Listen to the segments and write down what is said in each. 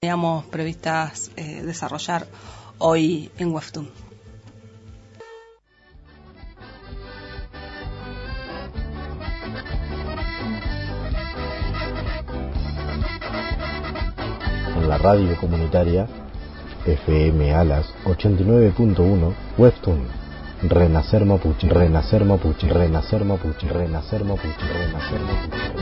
teníamos previstas desarrollar hoy en WEFTUN. En la radio comunitaria FM Alas 89.1 WEFTUN. Renacer Mapuche, renacer Mapuche, renacer Mapuche, renacer Mapuche, renacer Mapuche.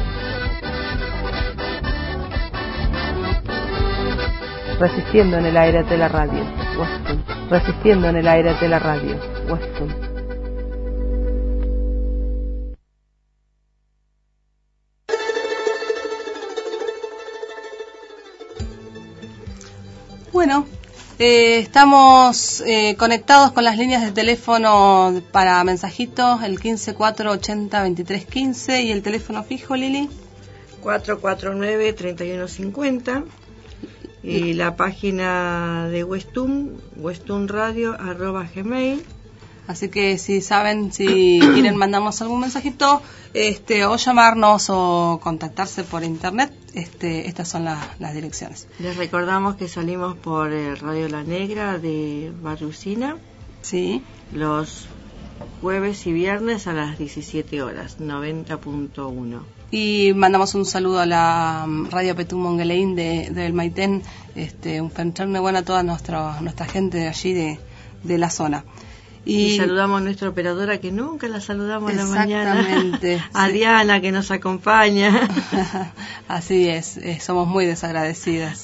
Resistiendo en el aire de la radio, WEFTUN. Resistiendo en el aire de la radio, WEFTUN. Bueno, estamos conectados con las líneas de teléfono para mensajitos, el 15 480 23 15 y el teléfono fijo, Lili. 449-3150 y la página de WEFTUN, westunradio@gmail. Así que si quieren mandarnos algún mensajito, o llamarnos o contactarse por internet, estas son las direcciones. Les recordamos que salimos por Radio La Negra de Barrucina. Sí. Los jueves y viernes a las 17 horas, 90.1. Y mandamos un saludo a la Radio Petún Mongueleín del Maitén, un fenterme bueno a toda nuestra gente de allí de la zona. Y saludamos a nuestra operadora, que nunca la saludamos en la mañana. Exactamente. A sí. Diana, que nos acompaña. Así es, somos muy desagradecidas.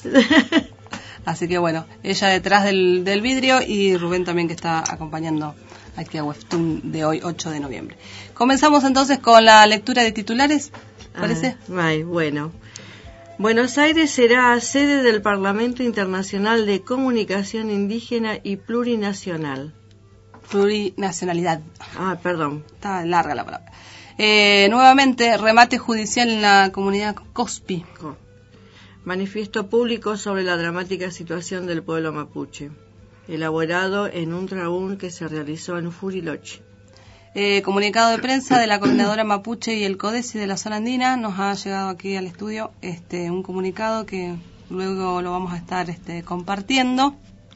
Así que bueno, ella detrás del vidrio y Rubén también, que está acompañando aquí a WEFTUN de hoy, 8 de noviembre. Comenzamos entonces con la lectura de titulares, ¿parece? Bueno. Buenos Aires será sede del Parlamento Internacional de Comunicación Indígena y Plurinacional. Plurinacionalidad. Perdón. Está larga la palabra. Nuevamente, remate judicial en la comunidad Cospi. Manifiesto público sobre la dramática situación del pueblo mapuche, elaborado en un traún que se realizó en Furiloche. Comunicado de prensa de la coordinadora mapuche y el CODESI de la zona andina. Nos ha llegado aquí al estudio un comunicado que luego lo vamos a estar compartiendo.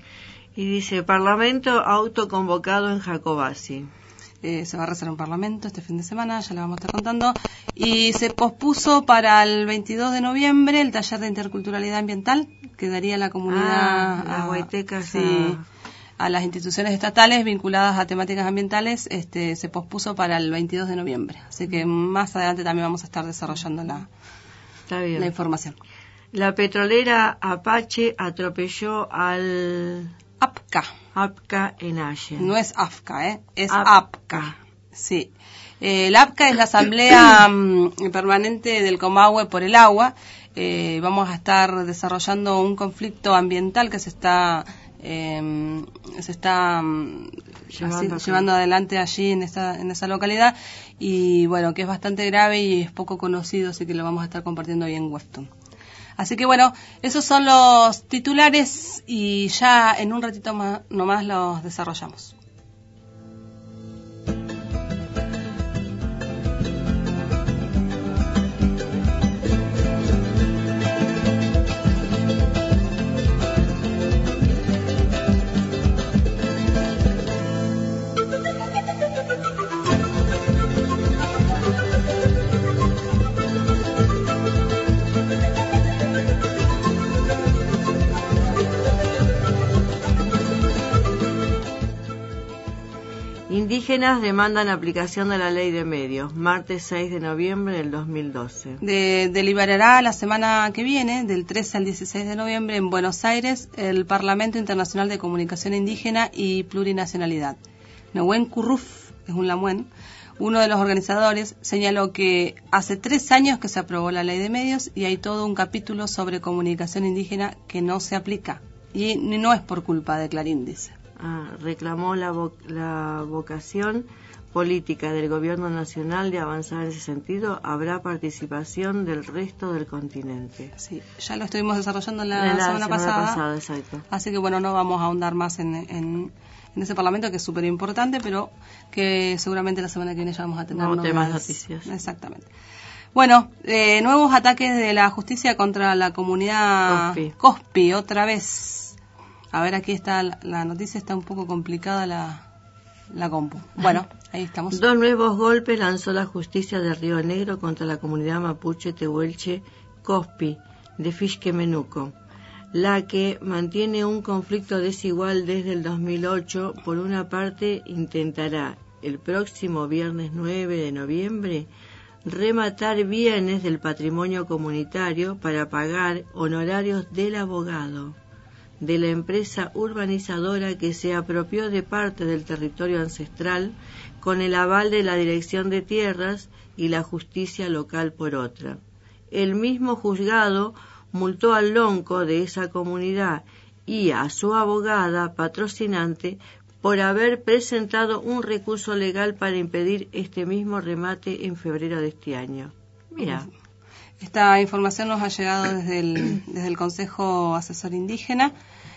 Y dice: Parlamento autoconvocado en Jacobasi. Se va a realizar un parlamento este fin de semana, ya le vamos a estar contando. Y se pospuso para el 22 de noviembre el taller de interculturalidad ambiental que daría la comunidad las guaitecas a las instituciones estatales vinculadas a temáticas ambientales. Se pospuso para el 22 de noviembre. Así que más adelante también vamos a estar desarrollando la información. La petrolera Apache atropelló al APCA en Ayer. No es AFCA, es APCA. Sí. La APCA es la Asamblea Permanente del Comahue por el Agua. Vamos a estar desarrollando un conflicto ambiental que se está llevando adelante allí en esa localidad, y bueno, que es bastante grave y es poco conocido, así que lo vamos a estar compartiendo hoy en WEFTUN. Así que bueno, esos son los titulares y ya en un ratito nomás los desarrollamos. Indígenas demandan aplicación de la ley de medios, martes 6 de noviembre del 2012. Deliberará la semana que viene, del 13 al 16 de noviembre, en Buenos Aires, el Parlamento Internacional de Comunicación Indígena y Plurinacionalidad. Nehuen Curruf, es un lamuen, uno de los organizadores, señaló que hace 3 años que se aprobó la ley de medios y hay todo un capítulo sobre comunicación indígena que no se aplica. Y no es por culpa de Clarín, dice. Reclamó la vocación política del gobierno nacional de avanzar en ese sentido. Habrá participación del resto del continente. Sí, ya lo estuvimos desarrollando la semana pasada. Exacto. Así que bueno, no vamos a ahondar más en ese parlamento, que es súper importante, pero que seguramente la semana que viene ya vamos a tener más noticias. Exactamente. Bueno, nuevos ataques de la justicia contra la comunidad Cospi, otra vez. A ver, aquí está la noticia, está un poco complicada la compu. Bueno, ahí estamos. 2 nuevos golpes lanzó la justicia de Río Negro contra la comunidad mapuche tehuelche Cospi de Fishquemenuco, la que mantiene un conflicto desigual desde el 2008. Por una parte, intentará el próximo viernes 9 de noviembre rematar bienes del patrimonio comunitario para pagar honorarios del abogado de la empresa urbanizadora que se apropió de parte del territorio ancestral con el aval de la Dirección de Tierras y la justicia local por otra. El mismo juzgado multó al lonco de esa comunidad y a su abogada patrocinante por haber presentado un recurso legal para impedir este mismo remate en febrero de este año. Mira. Esta información nos ha llegado desde el Consejo Asesor Indígena.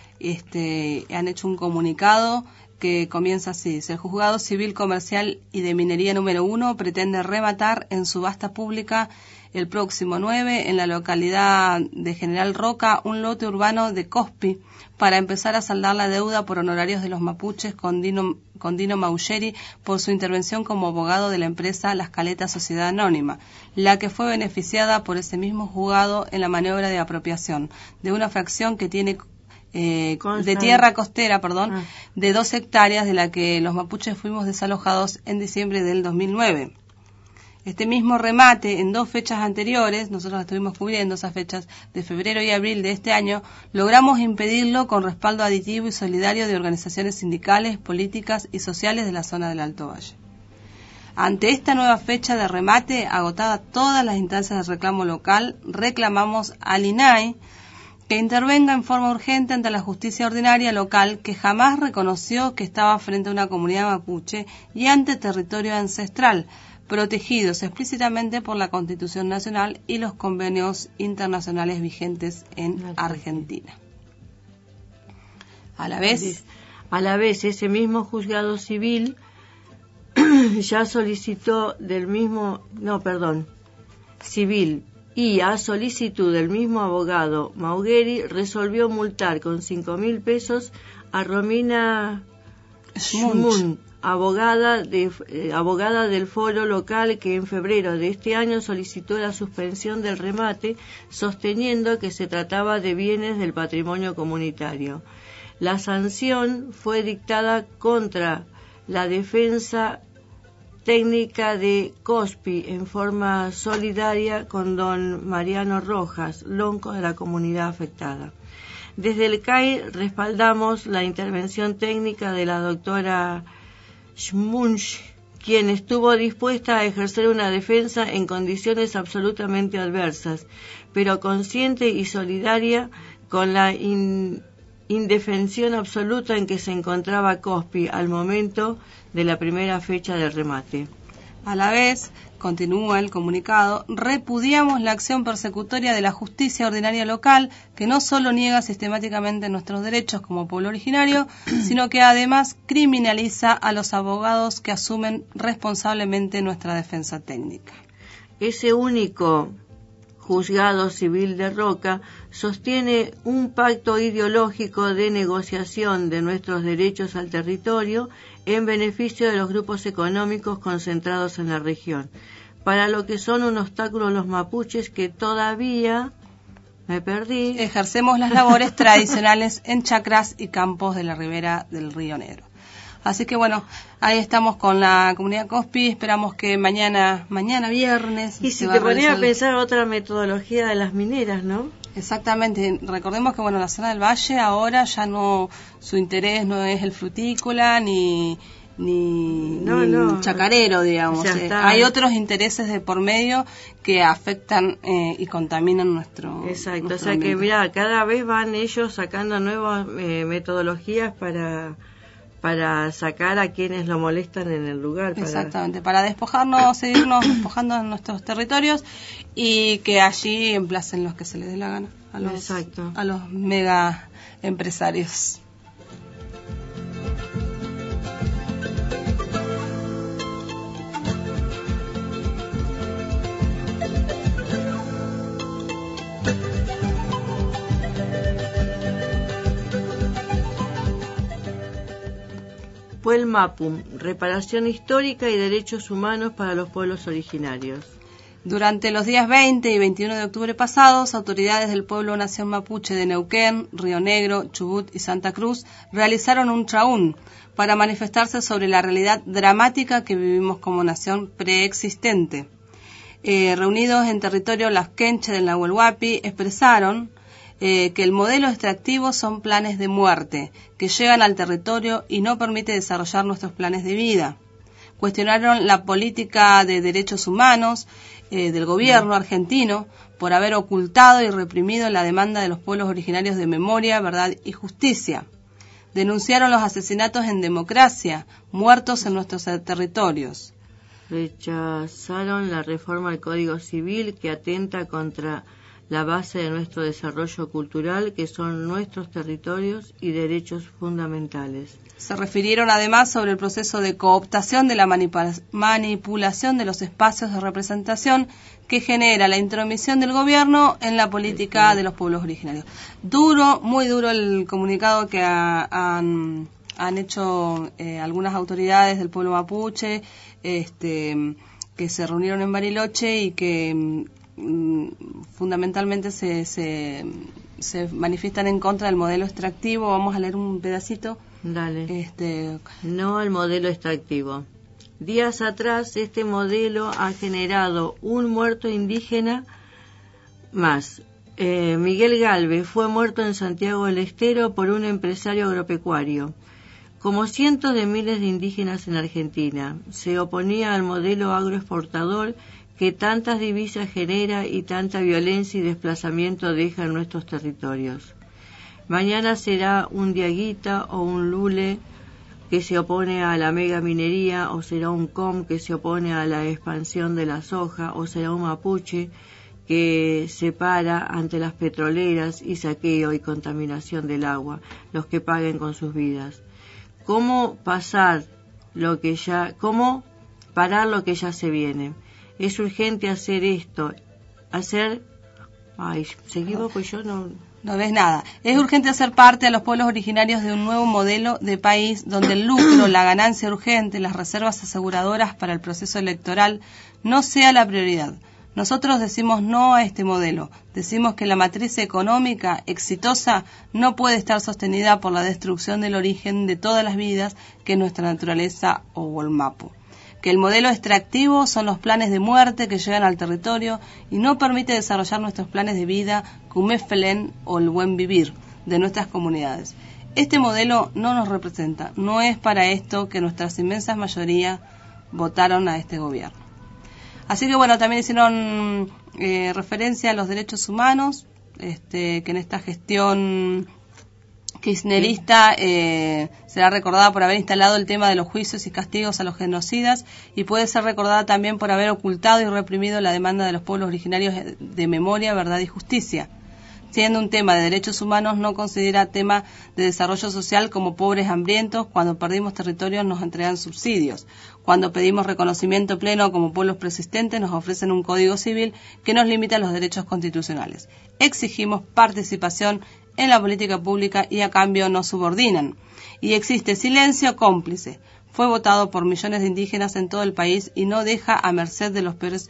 Han hecho un comunicado que comienza así: el Juzgado Civil Comercial y de Minería número 1 pretende rematar en subasta pública el próximo 9 en la localidad de General Roca un lote urbano de Cospi para empezar a saldar la deuda por honorarios de los mapuches con Dino Maulleri por su intervención como abogado de la empresa Las Caletas Sociedad Anónima, la que fue beneficiada por ese mismo juzgado en la maniobra de apropiación de una fracción que tiene de tierra costera, de 2 hectáreas, de la que los mapuches fuimos desalojados en diciembre del 2009. Este mismo remate, en 2 fechas anteriores, nosotros estuvimos cubriendo esas fechas de febrero y abril de este año, logramos impedirlo con respaldo aditivo y solidario de organizaciones sindicales, políticas y sociales de la zona del Alto Valle. Ante esta nueva fecha de remate, agotada todas las instancias de reclamo local, reclamamos al INAI que intervenga en forma urgente ante la justicia ordinaria local, que jamás reconoció que estaba frente a una comunidad mapuche y ante territorio ancestral, protegidos explícitamente por la Constitución Nacional y los convenios internacionales vigentes en Argentina. A la vez, ese mismo juzgado civil ya solicitó civil y a solicitud del mismo abogado Maugueri resolvió multar con 5.000 pesos a Romina Schmunch, abogada del foro local, que en febrero de este año solicitó la suspensión del remate, sosteniendo que se trataba de bienes del patrimonio comunitario. La sanción fue dictada contra la defensa técnica de Cospi en forma solidaria con don Mariano Rojas, lonco de la comunidad afectada. Desde el CAI respaldamos la intervención técnica de la doctora Schmunch, quien estuvo dispuesta a ejercer una defensa en condiciones absolutamente adversas, pero consciente y solidaria con la indefensión absoluta en que se encontraba Cospi al momento de la primera fecha del remate. A la vez, continúa el comunicado, repudiamos la acción persecutoria de la justicia ordinaria local, que no solo niega sistemáticamente nuestros derechos como pueblo originario, sino que además criminaliza a los abogados que asumen responsablemente nuestra defensa técnica. Ese único juzgado civil de Roca sostiene un pacto ideológico de negociación de nuestros derechos al territorio en beneficio de los grupos económicos concentrados en la región, para lo que son un obstáculo los mapuches que todavía, ejercemos las labores tradicionales en chacras y campos de la ribera del Río Negro. Así que bueno, ahí estamos con la comunidad Cospi, esperamos que mañana viernes... Y si te ponías a pensar otra metodología de las mineras, ¿no? Exactamente, recordemos que bueno, la zona del valle ahora ya no, su interés no es el frutícola ni chacarero, digamos. Hay otros intereses de por medio que afectan y contaminan nuestro Exacto, nuestro o sea ambiente. Que mira, cada vez van ellos sacando nuevas metodologías para sacar a quienes lo molestan en el lugar. Exactamente, para despojarnos, seguirnos despojando en nuestros territorios y que allí emplacen los que se les dé la gana a los mega empresarios. Puelmapum, reparación histórica y derechos humanos para los pueblos originarios. Durante los días 20 y 21 de octubre pasados, autoridades del pueblo nación mapuche de Neuquén, Río Negro, Chubut y Santa Cruz realizaron un traún para manifestarse sobre la realidad dramática que vivimos como nación preexistente. Reunidos en territorio lasquenche del Nahuel Huapi, expresaron que el modelo extractivo son planes de muerte, que llegan al territorio y no permite desarrollar nuestros planes de vida. Cuestionaron la política de derechos humanos del gobierno argentino por haber ocultado y reprimido la demanda de los pueblos originarios de memoria, verdad y justicia. Denunciaron los asesinatos en democracia, muertos en nuestros territorios. Rechazaron la reforma al Código Civil que atenta contra la base de nuestro desarrollo cultural, que son nuestros territorios y derechos fundamentales. Se refirieron además sobre el proceso de cooptación de la manipulación de los espacios de representación que genera la intromisión del gobierno en la política de los pueblos originarios. Duro, muy duro el comunicado que han hecho algunas autoridades del pueblo mapuche, que se reunieron en Bariloche y que fundamentalmente se manifiestan en contra del modelo extractivo. Vamos a leer un pedacito. Dale. No al modelo extractivo. Días atrás este modelo ha generado un muerto indígena más. Miguel Galvez fue muerto en Santiago del Estero por un empresario agropecuario. Como cientos de miles de indígenas en Argentina, se oponía al modelo agroexportador que tantas divisas genera y tanta violencia y desplazamiento deja en nuestros territorios. Mañana será un diaguita o un lule que se opone a la mega minería, o será un com que se opone a la expansión de la soja, o será un mapuche que se para ante las petroleras y saqueo y contaminación del agua, los que paguen con sus vidas. ¿Cómo parar lo que ya se viene? Es urgente hacer esto, seguimos, pues yo no ves nada. Es urgente hacer parte a los pueblos originarios de un nuevo modelo de país donde el lucro, la ganancia urgente, las reservas aseguradoras para el proceso electoral no sea la prioridad. Nosotros decimos no a este modelo. Decimos que la matriz económica exitosa no puede estar sostenida por la destrucción del origen de todas las vidas que es nuestra naturaleza o Wolmapu. Que el modelo extractivo son los planes de muerte que llegan al territorio y no permite desarrollar nuestros planes de vida, Kumefelen o el buen vivir de nuestras comunidades. Este modelo no nos representa, no es para esto que nuestras inmensas mayoría votaron a este gobierno. Así que bueno, también hicieron referencia a los derechos humanos, que en esta gestión kirchnerista será recordada por haber instalado el tema de los juicios y castigos a los genocidas y puede ser recordada también por haber ocultado y reprimido la demanda de los pueblos originarios de memoria, verdad y justicia. Siendo un tema de derechos humanos, no considera tema de desarrollo social como pobres hambrientos. Cuando perdimos territorios nos entregan subsidios. Cuando pedimos reconocimiento pleno como pueblos persistentes nos ofrecen un código civil que nos limita los derechos constitucionales. Exigimos participación en la política pública y a cambio nos subordinan. Y existe silencio cómplice. Fue votado por millones de indígenas en todo el país y nos deja a merced de los peores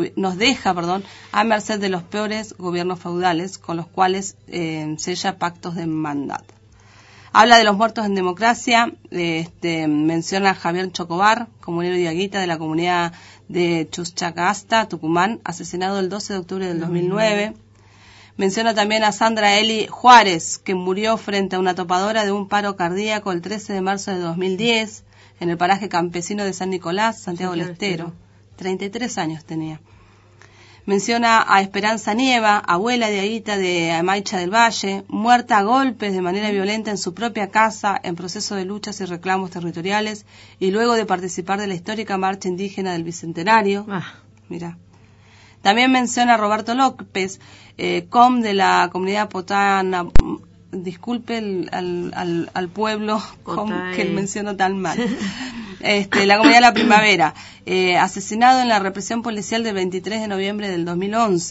gobiernos feudales con los cuales sella pactos de mandato. Habla de los muertos en democracia, menciona a Javier Chocobar, comunero diaguita de la comunidad de Chuchacasta, Tucumán, asesinado el 12 de octubre del 2009. Menciona también a Sandra Eli Juárez, que murió frente a una topadora de un paro cardíaco el 13 de marzo de 2010 en el paraje campesino de San Nicolás, Santiago del Estero. 33 años tenía. Menciona a Esperanza Nieva, abuela diaguita de Amaicha del Valle, muerta a golpes de manera violenta en su propia casa en proceso de luchas y reclamos territoriales y luego de participar de la histórica marcha indígena del Bicentenario. Mira. También menciona a Roberto López, com de la comunidad potana. Disculpe al pueblo que menciono tan mal. La comunidad de La Primavera, asesinado en la represión policial del 23 de noviembre del 2011.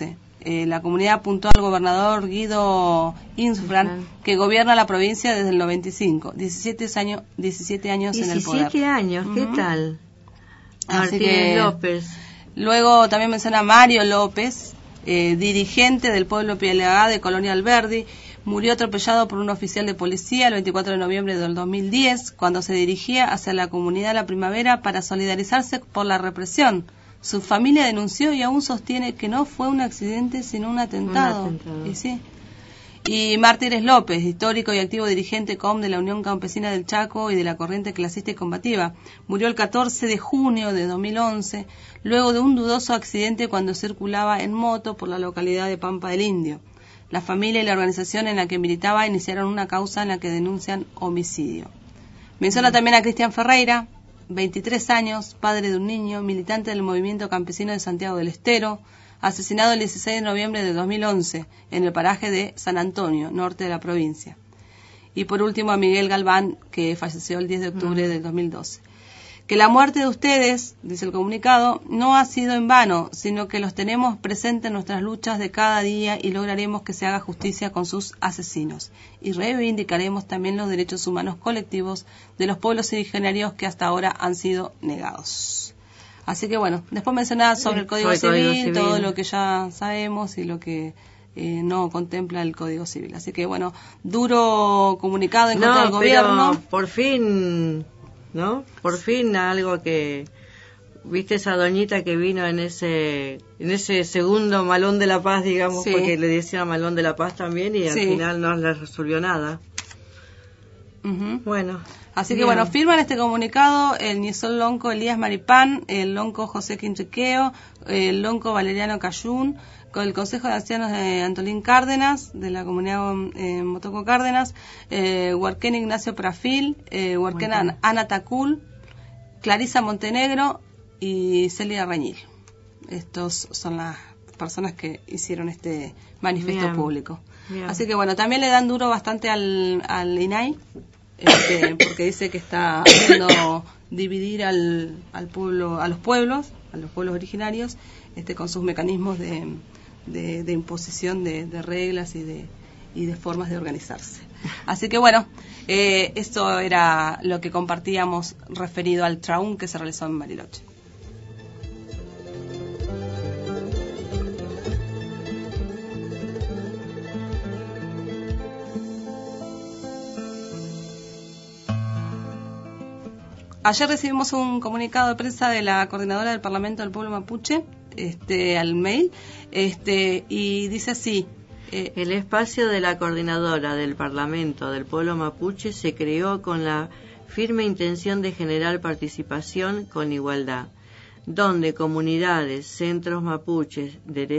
La comunidad apuntó al gobernador Guido Insfran, que gobierna la provincia desde el 95, 17 años en el poder. 17 años, ¿qué tal? Martínez López. Luego también menciona a Mario López, dirigente del pueblo Pielagá de Colonia Alberdi. Murió atropellado por un oficial de policía el 24 de noviembre del 2010, cuando se dirigía hacia la comunidad La Primavera para solidarizarse por la represión. Su familia denunció y aún sostiene que no fue un accidente, sino un atentado. Y sí. Y Martínez López, histórico y activo dirigente COM de la Unión Campesina del Chaco y de la Corriente Clasista y Combativa. Murió el 14 de junio de 2011, luego de un dudoso accidente cuando circulaba en moto por la localidad de Pampa del Indio. La familia y la organización en la que militaba iniciaron una causa en la que denuncian homicidio. Menciona también a Cristian Ferreira, 23 años, padre de un niño, militante del movimiento campesino de Santiago del Estero, asesinado el 16 de noviembre de 2011 en el paraje de San Antonio, norte de la provincia. Y por último a Miguel Galván, que falleció el 10 de octubre del 2012. Que la muerte de ustedes, dice el comunicado, no ha sido en vano, sino que los tenemos presentes en nuestras luchas de cada día y lograremos que se haga justicia con sus asesinos. Y reivindicaremos también los derechos humanos colectivos de los pueblos originarios que hasta ahora han sido negados. Así que bueno, después mencionaba sobre el Código Civil, todo lo que ya sabemos y lo que no contempla el Código Civil. Así que bueno, duro comunicado en contra del gobierno. Por fin... ¿no? Por fin algo que... ¿Viste esa doñita que vino en ese segundo Malón de la Paz, digamos, sí, porque le decía Malón de la Paz también y al final no le resolvió nada? Bueno. Así que bueno, firman este comunicado el Niesol Lonco Elías Maripán, el Lonco José Quintriqueo, el Lonco Valeriano Cayún, con el Consejo de Ancianos de Antolín Cárdenas, de la comunidad Motoco Cárdenas, Huarquén Ignacio Prafil, Huarquén Ana Tacul, Clarisa Montenegro y Celia Reñil. Estos son las personas que hicieron este manifiesto público. Bien. Así que bueno, también le dan duro bastante al INAI, porque dice que está haciendo dividir al pueblo, a los pueblos originarios, con sus mecanismos de imposición de reglas y de formas de organizarse. Así que bueno, esto era lo que compartíamos referido al traún que se realizó en Bariloche. Ayer recibimos un comunicado de prensa de la coordinadora del Parlamento del Pueblo Mapuche, al mail, y dice así: el espacio de la coordinadora del Parlamento del Pueblo Mapuche se creó con la firme intención de generar participación con igualdad, donde comunidades, centros mapuches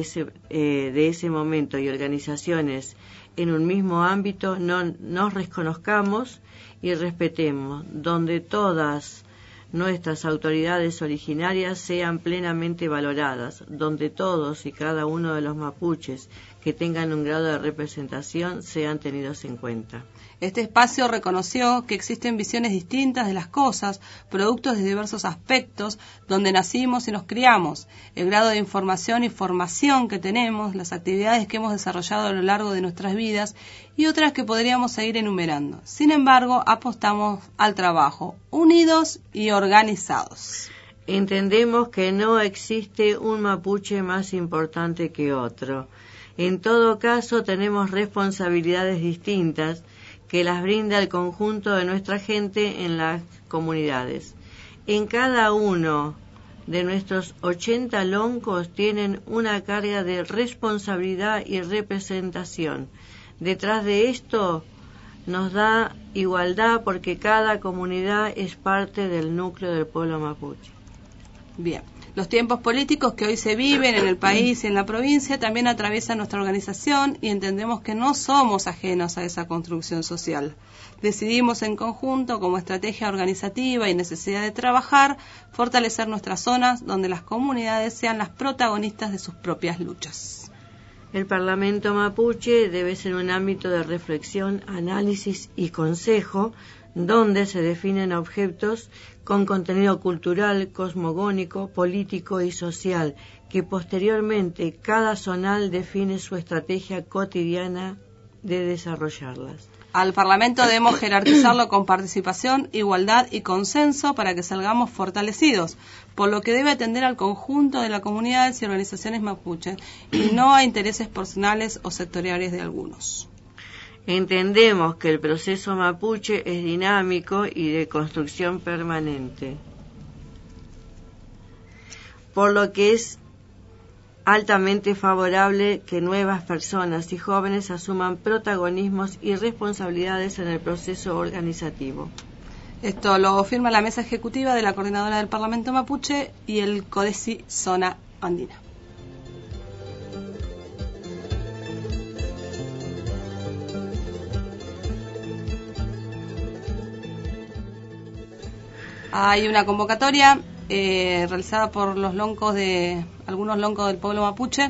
de ese momento y organizaciones en un mismo ámbito nos reconozcamos y respetemos, donde todas nuestras autoridades originarias sean plenamente valoradas, donde todos y cada uno de los mapuches que tengan un grado de representación sean tenidos en cuenta. Este espacio reconoció que existen visiones distintas de las cosas, productos de diversos aspectos, donde nacimos y nos criamos, el grado de información y formación que tenemos, las actividades que hemos desarrollado a lo largo de nuestras vidas y otras que podríamos seguir enumerando. Sin embargo, apostamos al trabajo, unidos y organizados. Entendemos que no existe un mapuche más importante que otro. En todo caso, tenemos responsabilidades distintas que las brinda el conjunto de nuestra gente en las comunidades. En cada uno de nuestros 80 loncos tienen una carga de responsabilidad y representación. Detrás de esto nos da igualdad porque cada comunidad es parte del núcleo del pueblo mapuche. Bien. Los tiempos políticos que hoy se viven en el país y en la provincia también atraviesan nuestra organización y entendemos que no somos ajenos a esa construcción social. Decidimos en conjunto, como estrategia organizativa y necesidad de trabajar, fortalecer nuestras zonas donde las comunidades sean las protagonistas de sus propias luchas. El Parlamento mapuche debe ser un ámbito de reflexión, análisis y consejo, donde se definen objetos con contenido cultural, cosmogónico, político y social, que posteriormente cada zonal define su estrategia cotidiana de desarrollarlas. Al Parlamento debemos jerarquizarlo con participación, igualdad y consenso para que salgamos fortalecidos, por lo que debe atender al conjunto de las comunidades y organizaciones mapuches y no a intereses personales o sectoriales de algunos. Entendemos que el proceso mapuche es dinámico y de construcción permanente, por lo que es altamente favorable que nuevas personas y jóvenes asuman protagonismos y responsabilidades en el proceso organizativo. Esto lo firma la mesa ejecutiva de la Coordinadora del Parlamento Mapuche y el CODESI Zona Andina. Hay una convocatoria realizada por algunos loncos del pueblo mapuche.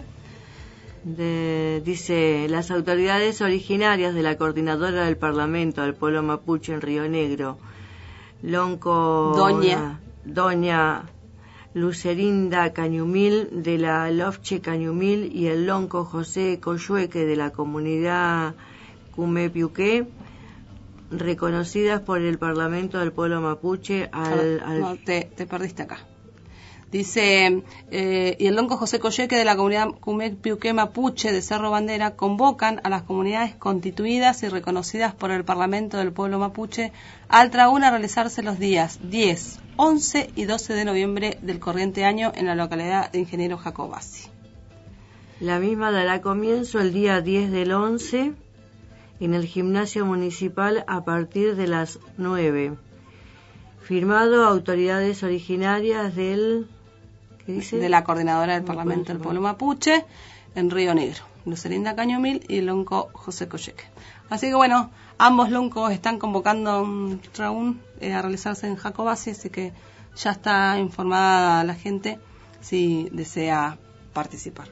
Dice, las autoridades originarias de la Coordinadora del Parlamento del Pueblo Mapuche en Río Negro, lonco Doña Lucerinda Cañumil de la Lofche Cañumil y el lonco José Coyhueque de la comunidad Cumepiuqué, reconocidas por el Parlamento del Pueblo Mapuche No, te perdiste acá. Dice, y el lonco José Coyhueque de la comunidad Cumepiuqué Mapuche de Cerro Bandera convocan a las comunidades constituidas y reconocidas por el Parlamento del Pueblo Mapuche al Traún a realizarse los días 10, 11 y 12 de noviembre del corriente año en la localidad de Ingeniero Jacobasi. La misma dará comienzo el día 10 del 11 en el gimnasio municipal a partir de las 9. Firmado autoridades originarias del... ¿qué dice? De la Coordinadora del Parlamento del Pueblo Mapuche en Río Negro, Lucerinda Cañumil y el lonco José Coyhueque. Así que bueno, ambos loncos están convocando un traún a realizarse en Jacobasi, así que ya está informada la gente si desea participar.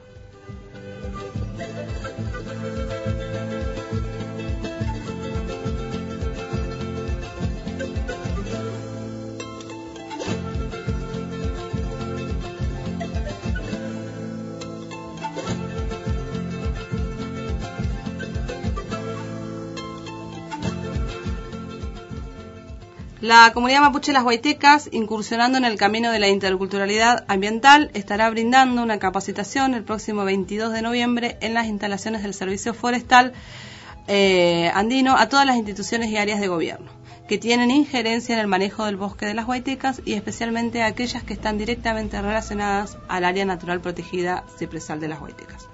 La comunidad mapuche Las Guaitecas, incursionando en el camino de la interculturalidad ambiental, estará brindando una capacitación el próximo 22 de noviembre en las instalaciones del Servicio Forestal Andino a todas las instituciones y áreas de gobierno que tienen injerencia en el manejo del bosque de Las Guaitecas y especialmente a aquellas que están directamente relacionadas al área natural protegida cipresal de Las Guaitecas.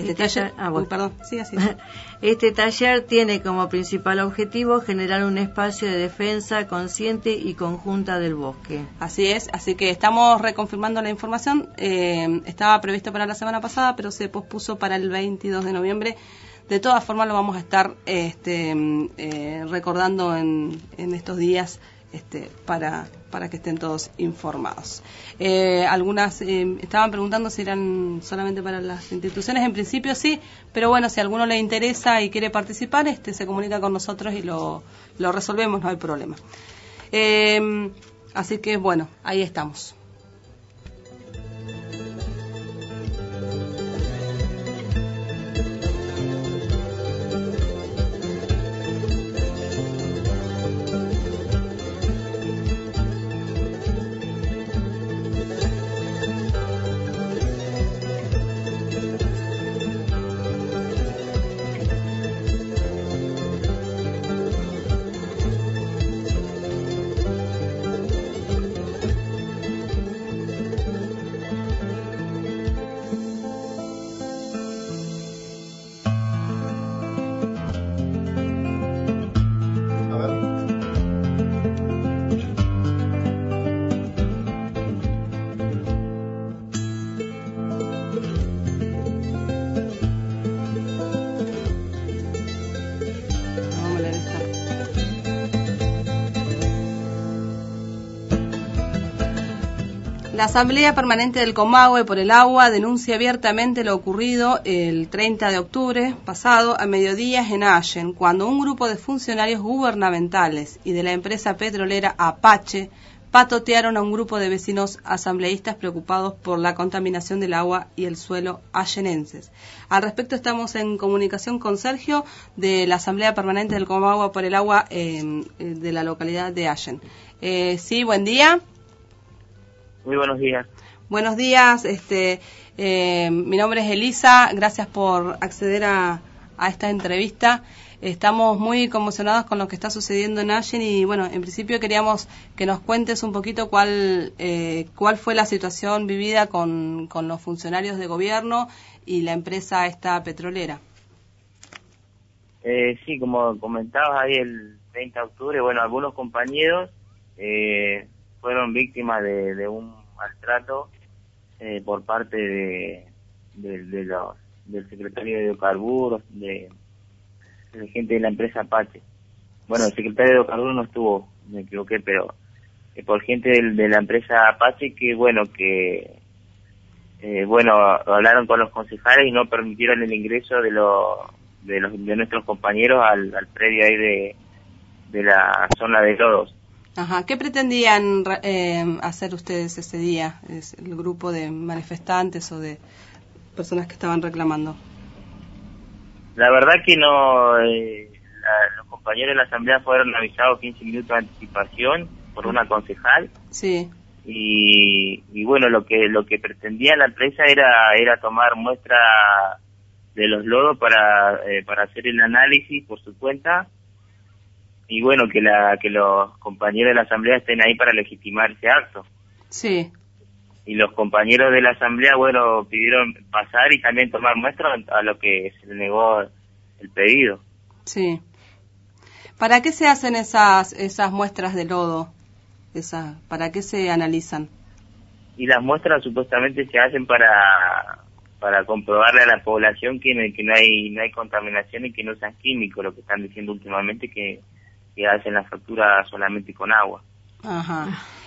Este taller tiene como principal objetivo generar un espacio de defensa consciente y conjunta del bosque. Así es, así que estamos reconfirmando la información. Estaba previsto para la semana pasada, pero se pospuso para el 22 de noviembre. De todas formas, lo vamos a estar recordando en estos días para que estén todos informados. Algunas estaban preguntando si eran solamente para las instituciones. En principio sí, pero bueno, si a alguno le interesa y quiere participar, se comunica con nosotros y lo resolvemos, no hay problema. Así que bueno, ahí estamos. La Asamblea Permanente del Comahue por el Agua denuncia abiertamente lo ocurrido el 30 de octubre pasado a mediodía en Allen, cuando un grupo de funcionarios gubernamentales y de la empresa petrolera Apache patotearon a un grupo de vecinos asambleístas preocupados por la contaminación del agua y el suelo allenenses. Al respecto estamos en comunicación con Sergio de la Asamblea Permanente del Comahue por el Agua de la localidad de Allen. Sí, buen día. Muy buenos días. Buenos días, mi nombre es Elisa, gracias por acceder a esta entrevista. Estamos muy conmocionados con lo que está sucediendo en Allen y bueno, en principio queríamos que nos cuentes un poquito cuál fue la situación vivida con los funcionarios de gobierno y la empresa esta petrolera. Sí, como comentabas ahí el 30 de octubre, bueno, algunos compañeros fueron víctimas de un maltrato por parte del secretario de Hidrocarburos, de gente de la empresa Apache. Bueno, el secretario de Hidrocarburos no estuvo, me equivoqué, pero por gente de la empresa Apache que hablaron con los concejales y no permitieron el ingreso de nuestros compañeros al predio ahí de la zona de lodos. Ajá. ¿Qué pretendían hacer ustedes ese día? ¿Es el grupo de manifestantes o de personas que estaban reclamando? La verdad que no, los compañeros de la asamblea fueron avisados 15 minutos de anticipación por una concejal. Sí. Y bueno, lo que pretendía la empresa era tomar muestra de los lodos para hacer el análisis por su cuenta. Y bueno, que los compañeros de la asamblea estén ahí para legitimar ese acto. Sí. Y los compañeros de la asamblea, bueno, pidieron pasar y también tomar muestras a lo que se le negó el pedido. Sí. ¿Para qué se hacen esas muestras de lodo? ¿Para qué se analizan? Y las muestras supuestamente se hacen para comprobarle a la población que no hay contaminación y que no usan químicos, lo que están diciendo últimamente que hacen la fractura solamente con agua. Ajá.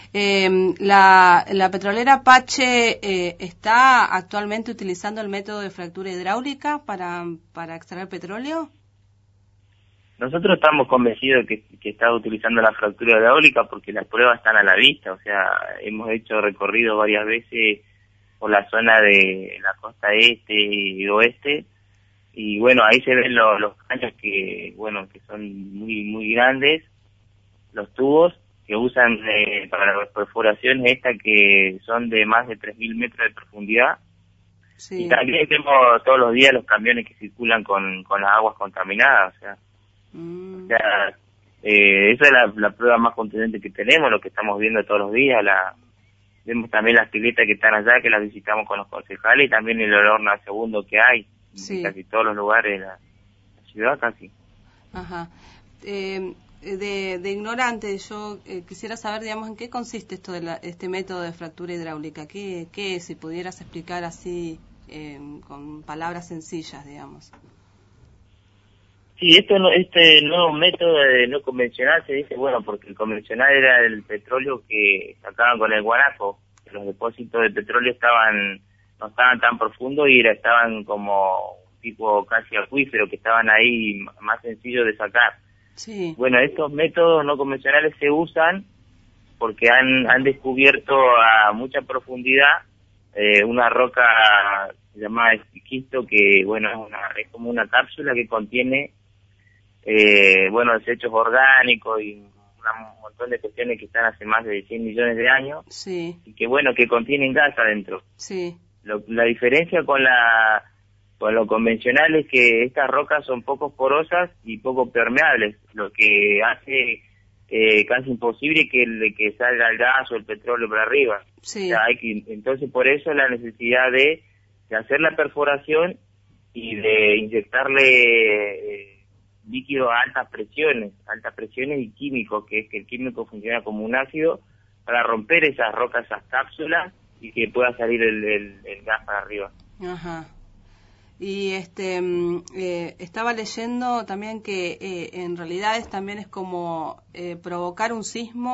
La petrolera Apache ¿está actualmente utilizando el método de fractura hidráulica para extraer petróleo? Nosotros estamos convencidos que está utilizando la fractura hidráulica porque las pruebas están a la vista. O sea, hemos hecho recorrido varias veces por la zona de la costa este y oeste. Y bueno, ahí se ven los caños que son muy muy grandes, los tubos que usan para las perforaciones estas que son de más de 3.000 metros de profundidad. Sí. Y también vemos todos los días los camiones que circulan con las aguas contaminadas, o sea, esa es la prueba más contundente que tenemos, lo que estamos viendo todos los días. Vemos también las piletas que están allá, que las visitamos con los concejales, y también el olor nauseabundo que hay. Sí. En casi todos los lugares de la ciudad, casi. Ajá. De ignorante, yo quisiera saber, digamos, en qué consiste esto de este método de fractura hidráulica. ¿Qué es? Si pudieras explicar así, con palabras sencillas, digamos. Sí, este nuevo método no convencional se dice, bueno, porque el convencional era el petróleo que sacaban con el guanaco. Los depósitos de petróleo no estaban tan profundos y estaban como tipo casi acuífero, que estaban ahí más sencillos de sacar. Sí. Bueno, estos métodos no convencionales se usan porque han descubierto a mucha profundidad una roca llamada esquisto que, bueno, es como una cápsula que contiene, desechos orgánicos y un montón de cuestiones que están hace más de 100 millones de años. Sí. Y que contienen gas adentro. Sí. La diferencia con lo convencional es que estas rocas son poco porosas y poco permeables, lo que hace casi imposible que salga el gas o el petróleo para arriba. Sí. O sea, entonces por eso la necesidad de hacer la perforación y de inyectarle líquidos a altas presiones y químicos, que es que el químico funciona como un ácido para romper esas rocas, esas cápsulas, y que pueda salir el gas para arriba. Ajá. Y estaba leyendo también que en realidad también es como provocar un sismo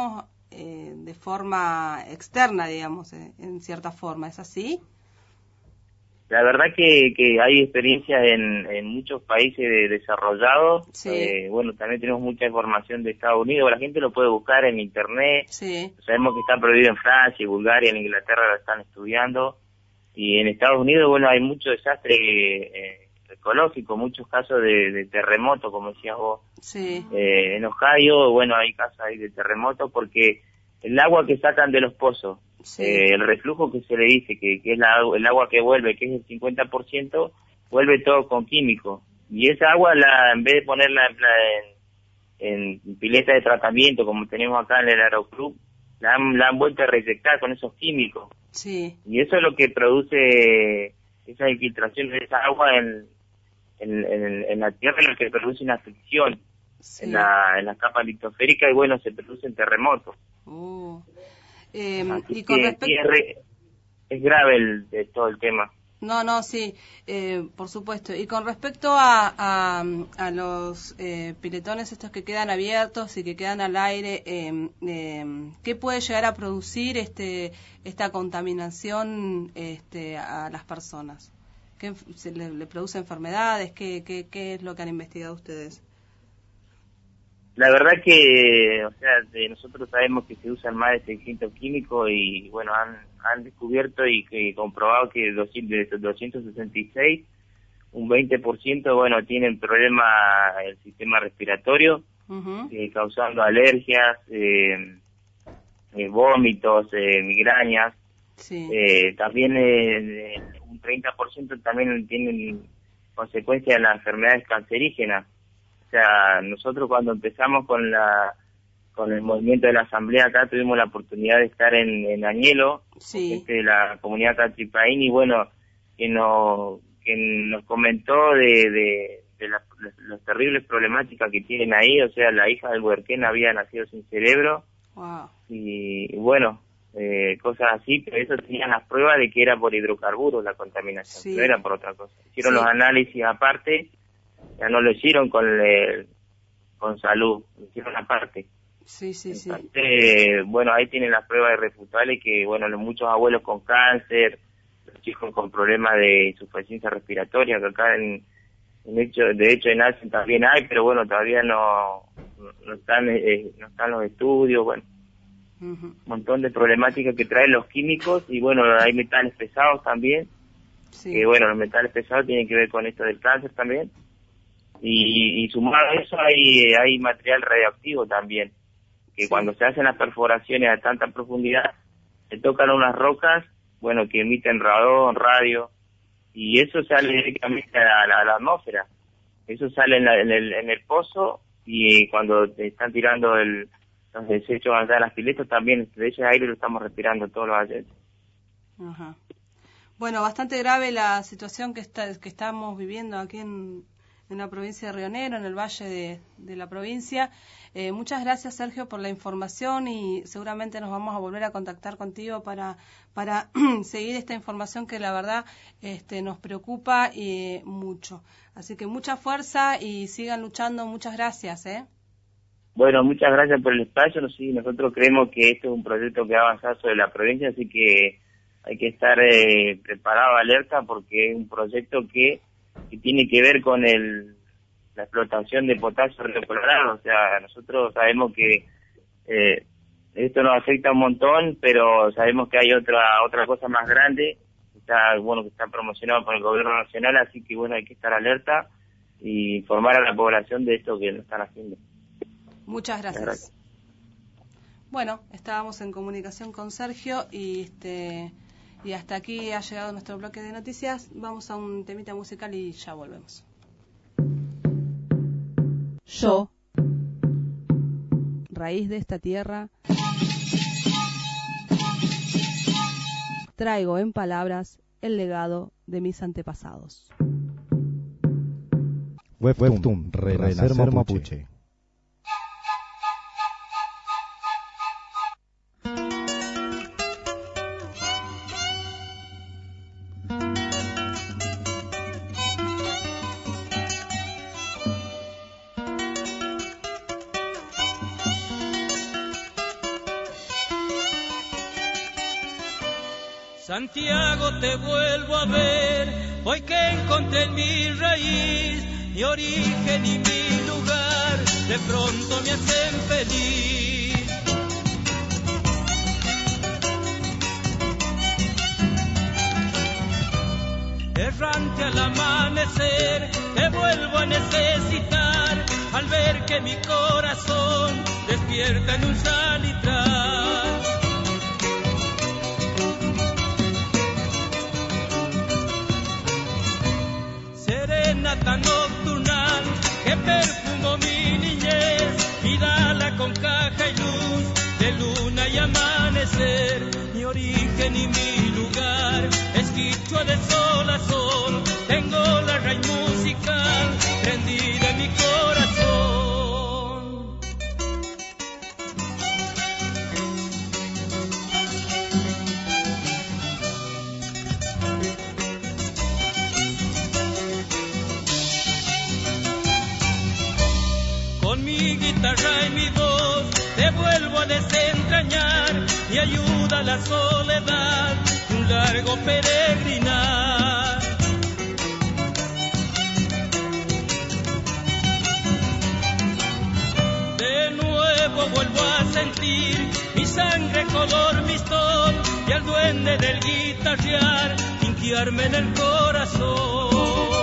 de forma externa, digamos, en cierta forma. ¿Es así? La verdad que hay experiencias en muchos países desarrollados. Sí. Bueno, también tenemos mucha información de Estados Unidos. La gente lo puede buscar en Internet. Sí. Sabemos que está prohibido en Francia, Bulgaria, en Inglaterra lo están estudiando. Y en Estados Unidos, bueno, hay mucho desastre ecológico, muchos casos de terremoto, como decías vos. Sí. En Ohio, bueno, hay casos ahí de terremoto porque el agua que sacan de los pozos, Sí. el reflujo que se le dice, que es el agua que vuelve, que es el 50%, vuelve todo con químicos. Y esa agua, en vez de ponerla en pileta de tratamiento, como tenemos acá en el Aeroclub, la han vuelto a reyectar con esos químicos. Sí. Y eso es lo que produce esa infiltración de esa agua en la tierra, lo que produce una fricción Sí. en la capa litosférica y bueno, se producen terremotos. Y con respecto... Sí, es grave todo el tema. No, sí, por supuesto. Y con respecto a los piletones estos que quedan abiertos y que quedan al aire, ¿qué puede llegar a producir esta contaminación a las personas? ¿Qué le produce enfermedades? ¿Qué es lo que han investigado ustedes? La verdad que, o sea, nosotros sabemos que se usan más de 600 químicos y, bueno, han descubierto y comprobado que de 266, un 20%, bueno, tienen problemas el sistema respiratorio, Uh-huh. Causando alergias, vómitos, migrañas. Sí. También un 30% también tienen consecuencias en las enfermedades cancerígenas. O sea, nosotros cuando empezamos con el movimiento de la asamblea acá tuvimos la oportunidad de estar en Añelo, Sí. gente de la comunidad Catripaín, y bueno, que nos comentó de las terribles problemáticas que tienen ahí. O sea, la hija del Huerquén había nacido sin cerebro. Wow. Y bueno, cosas así, pero eso tenían las pruebas de que era por hidrocarburos la contaminación, Sí. no era por otra cosa. Hicieron Sí. los análisis aparte, ya no lo hicieron con salud, lo hicieron aparte. Sí. Entonces, bueno, ahí tienen las pruebas irrefutables que, bueno, muchos abuelos con cáncer, los chicos con problemas de insuficiencia respiratoria, que acá de hecho en Alcen también hay, pero bueno, todavía no están los estudios, bueno. Uh-huh. Un montón de problemáticas que traen los químicos y bueno, hay metales pesados también, Sí. que bueno, los metales pesados tienen que ver con esto del cáncer también, y sumado a eso hay material radioactivo también, que Sí. cuando se hacen las perforaciones a tanta profundidad, se tocan unas rocas, bueno, que emiten radón, radio, y eso sale directamente a la atmósfera. Eso sale en el pozo, y cuando te están tirando los desechos allá de las piletas, también de ese aire lo estamos respirando todos los agentes. Ajá. Bueno, bastante grave la situación que estamos viviendo aquí en la provincia de Río Negro, en el valle de la provincia. Muchas gracias, Sergio, por la información, y seguramente nos vamos a volver a contactar contigo para seguir esta información que la verdad nos preocupa mucho. Así que mucha fuerza y sigan luchando. Muchas gracias. Bueno, muchas gracias por el espacio. Nosotros creemos que este es un proyecto que va a avanzar sobre la provincia, así que hay que estar preparado, alerta, porque es un proyecto que tiene que ver con la explotación de potasio en Río Colorado. O sea, nosotros sabemos que esto nos afecta un montón, pero sabemos que hay otra cosa más grande que está promocionado por el gobierno nacional, así que bueno, hay que estar alerta y informar a la población de esto que lo están haciendo. Muchas gracias. Bueno, estábamos en comunicación con Sergio y hasta aquí ha llegado nuestro bloque de noticias. Vamos a un temita musical y ya volvemos. Yo, raíz de esta tierra, traigo en palabras el legado de mis antepasados. Webtoon, Renacer Mapuche. Santiago, te vuelvo a ver, hoy que encontré mi raíz, mi origen y mi lugar, de pronto me hacen feliz. Errante al amanecer, te vuelvo a necesitar, al ver que mi corazón despierta en un salitral. Serenata nocturnal que perfumó mi niñez, vidala con caja y luz de luna y amanecer. Mi origen y mi lugar es quichua de sol a sol, tengo la raíz musical prendida en mi corazón. Con mi guitarra y mi voz te vuelvo a desentrañar, y ayuda a la soledad, un largo peregrinar. De nuevo vuelvo a sentir mi sangre color mistol, y al duende del guitarrear inquiarme en el corazón.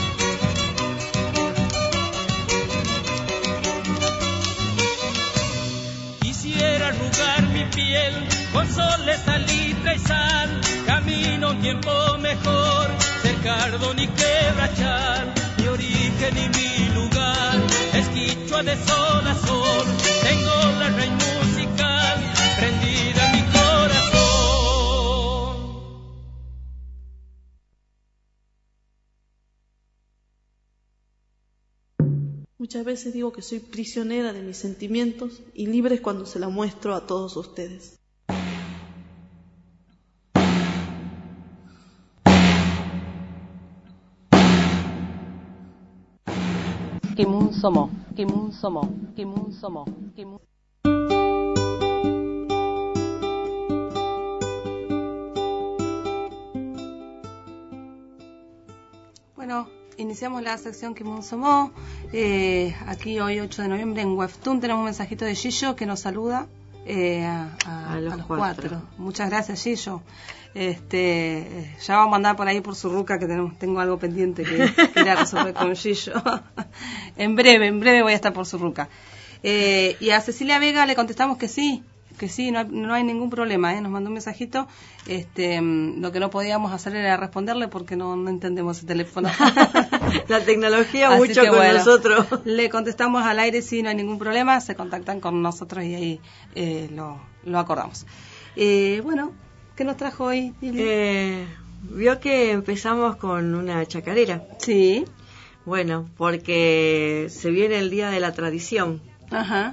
Quisiera arrugar mi piel con soles, salitre y sal, camino un tiempo mejor, ser cardón y quebrachal. Mi origen y mi lugar es quichua de sol a sol, tengo la raíz musical prendida en mi corazón. Muchas veces digo que soy prisionera de mis sentimientos y libre cuando se la muestro a todos ustedes. Kimun Somo, Kimun Somo, Kimun Somo, Kimun. Bueno, iniciamos la sección Kimun Somo. Aquí hoy 8 de noviembre en Webtoon tenemos un mensajito de Gillo que nos saluda a los 4. Muchas gracias, Gillo. Ya vamos a mandar por ahí por su ruca, que tengo algo pendiente que ir a resolver con Gillo. En breve voy a estar por su ruca. Y a Cecilia Vega le contestamos que sí, no hay ningún problema, nos mandó un mensajito. Lo que no podíamos hacer era responderle porque no entendemos el teléfono. La tecnología Así mucho que con nosotros. Le contestamos al aire, sí, no hay ningún problema, se contactan con nosotros y ahí lo acordamos. Bueno, ¿qué nos trajo hoy? Vio que empezamos con una chacarera. Sí. Bueno, porque se viene el Día de la Tradición. Ajá.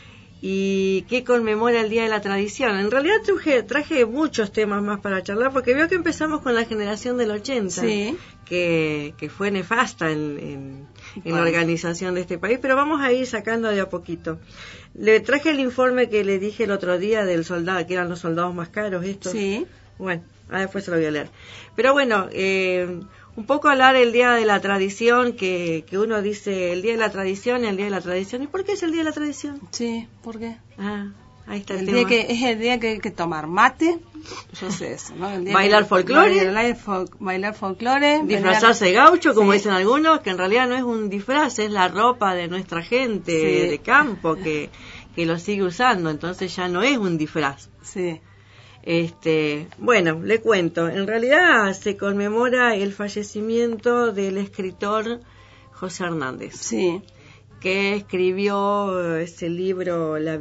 ¿Y qué conmemora el Día de la Tradición? En realidad traje muchos temas más para charlar, porque veo que empezamos con la generación del 80, sí, que fue nefasta en la organización de este país, pero vamos a ir sacando de a poquito. Le traje el informe que le dije el otro día del soldado, que eran los soldados más caros estos. Sí. Bueno, después se lo voy a leer. Pero bueno, un poco hablar el Día de la Tradición, que uno dice el Día de la Tradición. ¿Y por qué es el Día de la Tradición? Sí, ¿por qué? Ahí está el tema. Día que es el día que hay que tomar mate, yo sé eso, ¿no? El día bailar folclore. Bailar folclore. Disfrazarse gaucho, como sí, dicen algunos, que en realidad no es un disfraz, es la ropa de nuestra gente sí, de campo que lo sigue usando, entonces ya no es un disfraz. Sí. Bueno, le cuento, en realidad se conmemora el fallecimiento del escritor José Hernández, sí, que escribió ese libro, le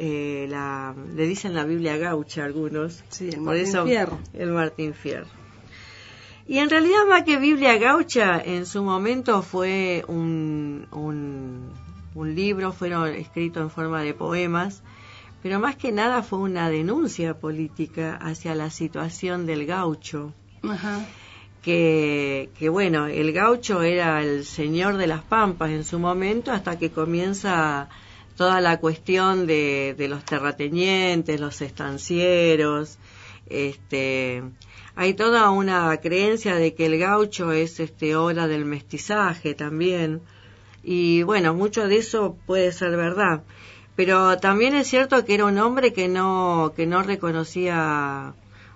dicen la Biblia gaucha a algunos, sí, el Martín Fierro. El Martín Fierro. Y en realidad, más que Biblia gaucha, en su momento fue un libro, fueron escritos en forma de poemas, pero más que nada fue una denuncia política hacia la situación del gaucho. Ajá. Que bueno, el gaucho era el señor de las pampas en su momento, hasta que comienza toda la cuestión de los terratenientes, los estancieros, Hay toda una creencia de que el gaucho es obra del mestizaje también, y bueno, mucho de eso puede ser verdad, pero también es cierto que era un hombre que no reconocía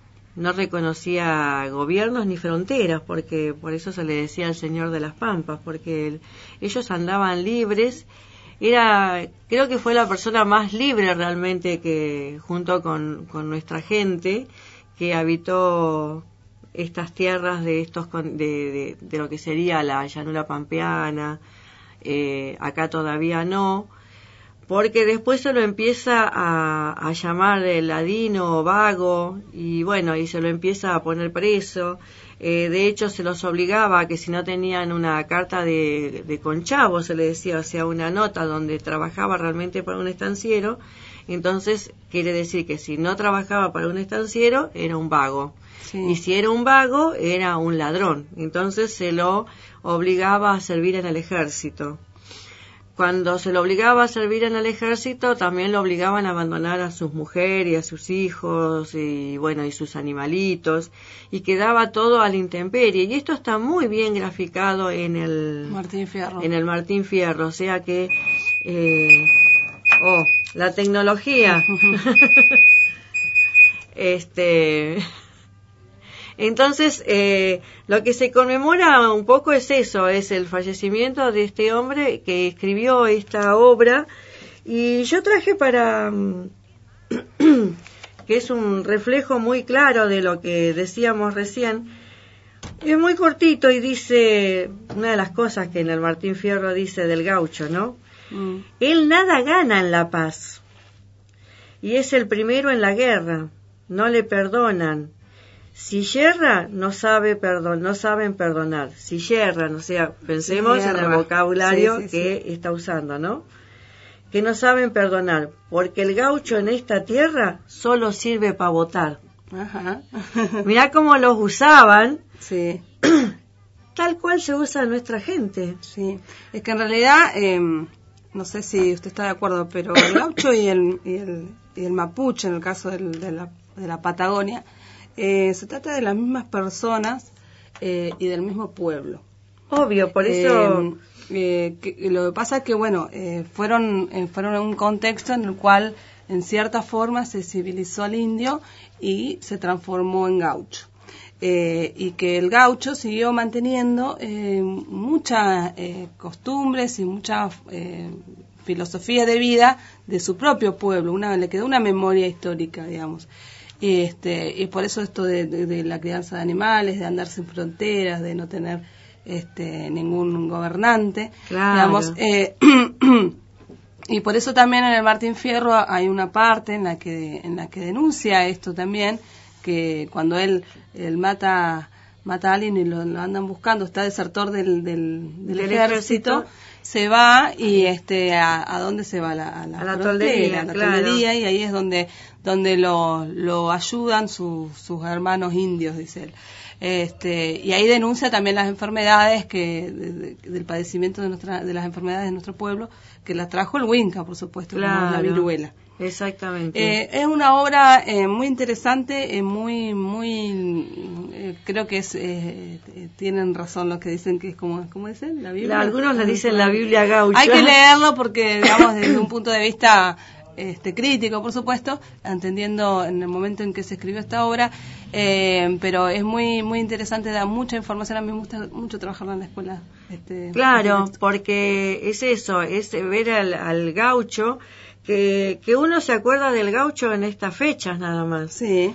gobiernos ni fronteras, porque por eso se le decía el Señor de las Pampas, porque ellos andaban libres. Creo que fue la persona más libre realmente, que junto con nuestra gente que habitó estas tierras de lo que sería la llanura pampeana. Acá todavía no, porque después se lo empieza a llamar ladino o vago, y bueno, y se lo empieza a poner preso. De hecho, se los obligaba a que si no tenían una carta de conchavo, se le decía, o sea, una nota donde trabajaba realmente para un estanciero, entonces quiere decir que si no trabajaba para un estanciero, era un vago. Sí. Y si era un vago, era un ladrón. Entonces se lo obligaba a servir en el ejército. Cuando se lo obligaba a servir en el ejército, también lo obligaban a abandonar a sus mujeres y a sus hijos, y bueno, y sus animalitos, y quedaba todo a la intemperie. Y esto está muy bien graficado en el Martín Fierro. En el Martín Fierro, o sea que la tecnología. Entonces, lo que se conmemora un poco es eso, es el fallecimiento de este hombre que escribió esta obra. Y yo traje que es un reflejo muy claro de lo que decíamos recién. Es muy cortito y dice, una de las cosas que en el Martín Fierro dice del gaucho, ¿no? Él nada gana en la paz, y es el primero en la guerra, no le perdonan. Si yerra, no saben perdonar. Si yerran, o sea, pensemos en el vocabulario que está usando, ¿no? Que no saben perdonar, porque el gaucho en esta tierra solo sirve para votar. Ajá. Mirá cómo los usaban. Sí. Tal cual se usa nuestra gente. Sí. Es que en realidad, no sé si usted está de acuerdo, pero el gaucho y el mapuche, en el caso de la Patagonia, se trata de las mismas personas y del mismo pueblo. Obvio, por eso... lo que pasa es que, bueno, fueron en un contexto en el cual, en cierta forma, se civilizó al indio y se transformó en gaucho. Y que el gaucho siguió manteniendo muchas costumbres y mucha filosofía de vida de su propio pueblo. Le quedó una memoria histórica, digamos. Y por eso esto de la crianza de animales, de andar sin fronteras, de no tener ningún gobernante, claro. Digamos, y por eso también en el Martín Fierro hay una parte en la que denuncia esto también, que cuando él mata a alguien y lo andan buscando, está desertor del ejército, se va y ¿a dónde se va? A la toldería, toldería, y ahí es donde lo ayudan sus hermanos indios, dice él. Y ahí denuncia también las enfermedades del padecimiento de las enfermedades de nuestro pueblo, que las trajo el Huinca, por supuesto, claro, como la viruela. Exactamente. Es una obra muy interesante, creo que tienen razón los que dicen que es como dicen, la Biblia. Algunos le dicen la Biblia gaucha. Hay que leerlo porque, digamos, desde un punto de vista crítico, por supuesto, entendiendo en el momento en que se escribió esta obra, pero es muy muy interesante, da mucha información. A mí me gusta mucho trabajarla en la escuela. Claro, porque es eso, es ver al gaucho, que uno se acuerda del gaucho en estas fechas nada más. Sí.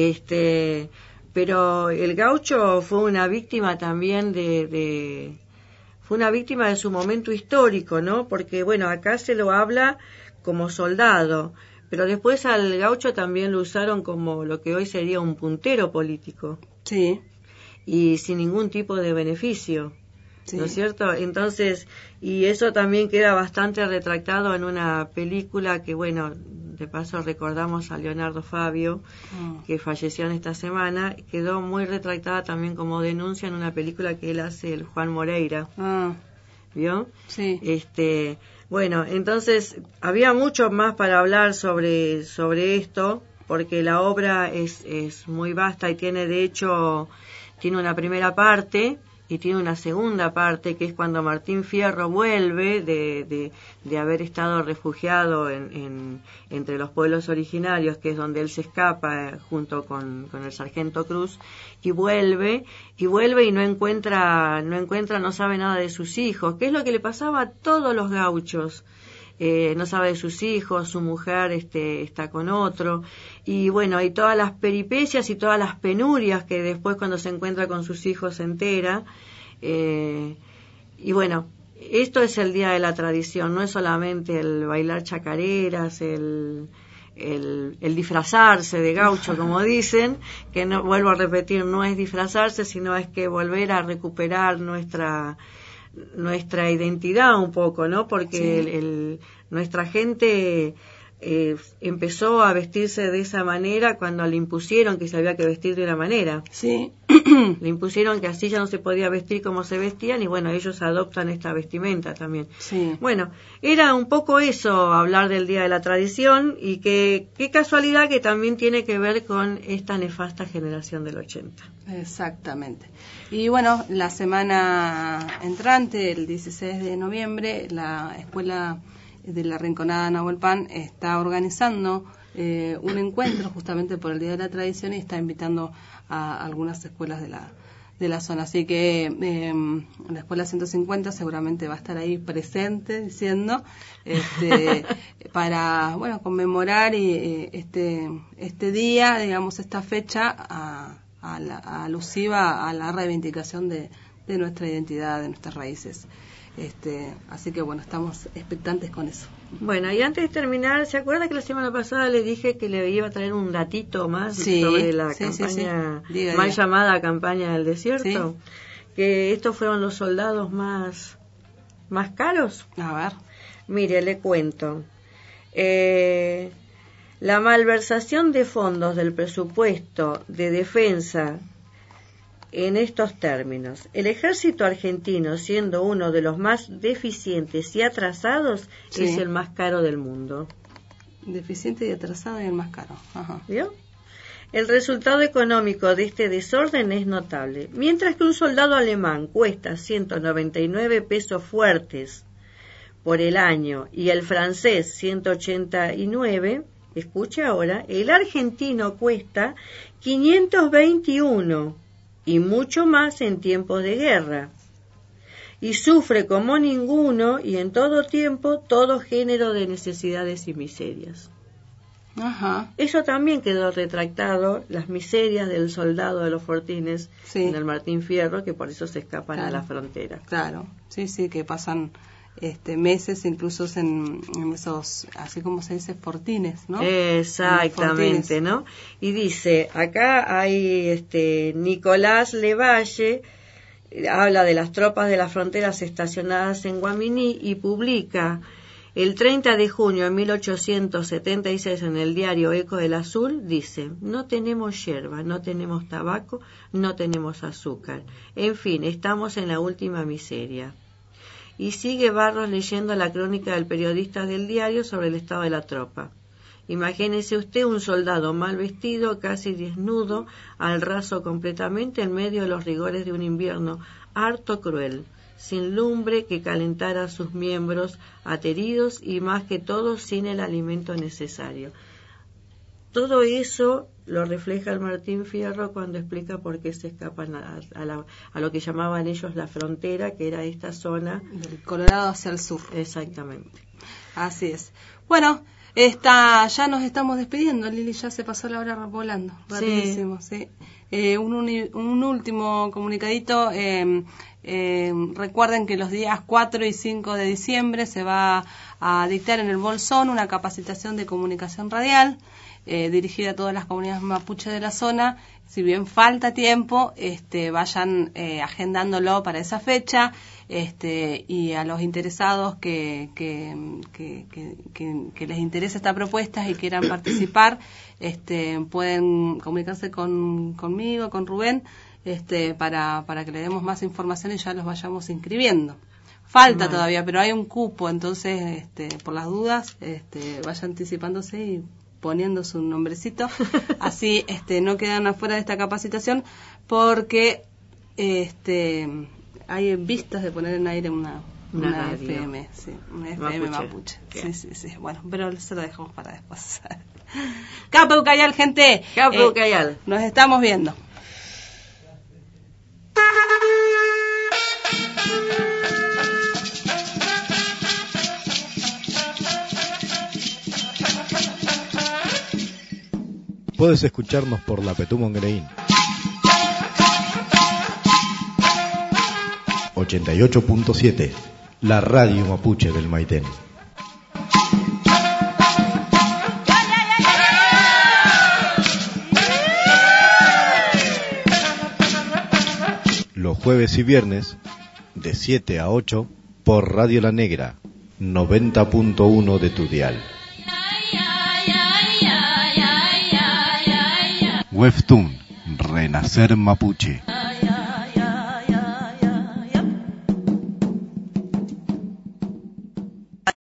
Pero el gaucho fue una víctima también fue una víctima de su momento histórico, ¿no? Porque bueno, acá se lo habla como soldado, pero después al gaucho también lo usaron como lo que hoy sería un puntero político. Sí. Y sin ningún tipo de beneficio. Sí. ¿No es cierto? Entonces, y eso también queda bastante retractado en una película que, bueno, de paso recordamos a Leonardo Fabio, que falleció en esta semana, quedó muy retractada también como denuncia en una película que él hace, el Juan Moreira. ¿Vio? Sí. Bueno, entonces había mucho más para hablar sobre esto, porque la obra es muy vasta y tiene, de hecho, tiene una primera parte y tiene una segunda parte, que es cuando Martín Fierro vuelve de haber estado refugiado entre los pueblos originarios, que es donde él se escapa junto con el sargento Cruz, y vuelve y no encuentra, no sabe nada de sus hijos, que es lo que le pasaba a todos los gauchos. No sabe de sus hijos, su mujer está con otro, y bueno, hay todas las peripecias y todas las penurias que después cuando se encuentra con sus hijos se entera, y bueno, esto es el Día de la Tradición, no es solamente el bailar chacareras, el disfrazarse de gaucho, como dicen, que no, vuelvo a repetir, no es disfrazarse, sino es que volver a recuperar nuestra identidad un poco, ¿no? Porque sí. Nuestra gente empezó a vestirse de esa manera cuando le impusieron que se había que vestir de una manera. Sí. Le impusieron que así ya no se podía vestir como se vestían y bueno, ellos adoptan esta vestimenta también. Sí. Bueno, era un poco eso, hablar del Día de la Tradición y qué casualidad que también tiene que ver con esta nefasta generación del 80. Exactamente. Y bueno, la semana entrante, el 16 de noviembre, la Escuela de la Rinconada Nahuel Pan está organizando un encuentro justamente por el Día de la Tradición y está invitando a algunas escuelas de la zona. Así que la Escuela 150 seguramente va a estar ahí presente diciendo para conmemorar este día, digamos, esta fecha alusiva a la reivindicación de nuestra identidad, de nuestras raíces. Así que bueno, estamos expectantes con eso. Bueno, y antes de terminar, ¿se acuerda que la semana pasada le dije que le iba a traer un datito más sobre la campaña, mal llamada campaña del desierto? Sí. Que estos fueron los soldados más caros. A ver. Mire, le cuento. La malversación de fondos del presupuesto de defensa en estos términos: el ejército argentino, siendo uno de los más deficientes y atrasados, sí, es el más caro del mundo. Deficiente y atrasado y el más caro. Ajá. ¿Vio? El resultado económico de este desorden es notable. Mientras que un soldado alemán cuesta 199 pesos fuertes por el año y el francés 189, escuche ahora, el argentino cuesta 521 y mucho más en tiempos de guerra, y sufre como ninguno y en todo tiempo todo género de necesidades y miserias. Ajá. Eso también quedó retractado, las miserias del soldado de los Fortines, sí, en el Martín Fierro, que por eso se escapan, claro, a la frontera. Claro, sí, que pasan meses incluso en esos, así como se dice, fortines, ¿no? Exactamente, ¿no? Y dice, acá hay Nicolás Levalle, habla de las tropas de las fronteras estacionadas en Guaminí y publica el 30 de junio de 1876 en el diario Eco del Azul, dice: no tenemos yerba, no tenemos tabaco, no tenemos azúcar, en fin, estamos en la última miseria. Y sigue Barros leyendo la crónica del periodista del diario sobre el estado de la tropa. Imagínese usted un soldado mal vestido, casi desnudo, al raso completamente en medio de los rigores de un invierno harto cruel, sin lumbre que calentara sus miembros ateridos y más que todo sin el alimento necesario. Todo eso lo refleja el Martín Fierro cuando explica por qué se escapan a lo que llamaban ellos la frontera, que era esta zona del Colorado hacia el sur. Exactamente. Así es. Bueno, ya nos estamos despidiendo, Lili, ya se pasó la hora volando, rapidísimo, sí. Un último comunicadito. Recuerden que los días 4 y 5 de diciembre se va a dictar en el Bolsón una capacitación de comunicación radial dirigida a todas las comunidades mapuche de la zona. Si bien falta tiempo, vayan agendándolo para esa fecha, y a los interesados que les interese esta propuesta y quieran participar, pueden comunicarse conmigo, con Rubén, para que le demos más información y ya los vayamos inscribiendo. Falta todavía, pero hay un cupo, entonces por las dudas vaya anticipándose y poniendo su nombrecito, así no quedan afuera de esta capacitación, porque hay vistas de poner en aire una FM, sí, una FM mapuche. Sí. Bueno, pero se lo dejamos para después. Capa Ucayal, gente. Capa Ucayal. Nos estamos viendo. Puedes escucharnos por la Petumongreín 88.7, la radio mapuche del Maitén. Los jueves y viernes de 7 a 8 por Radio La Negra 90.1 de tu dial. Webtoon Renacer Mapuche.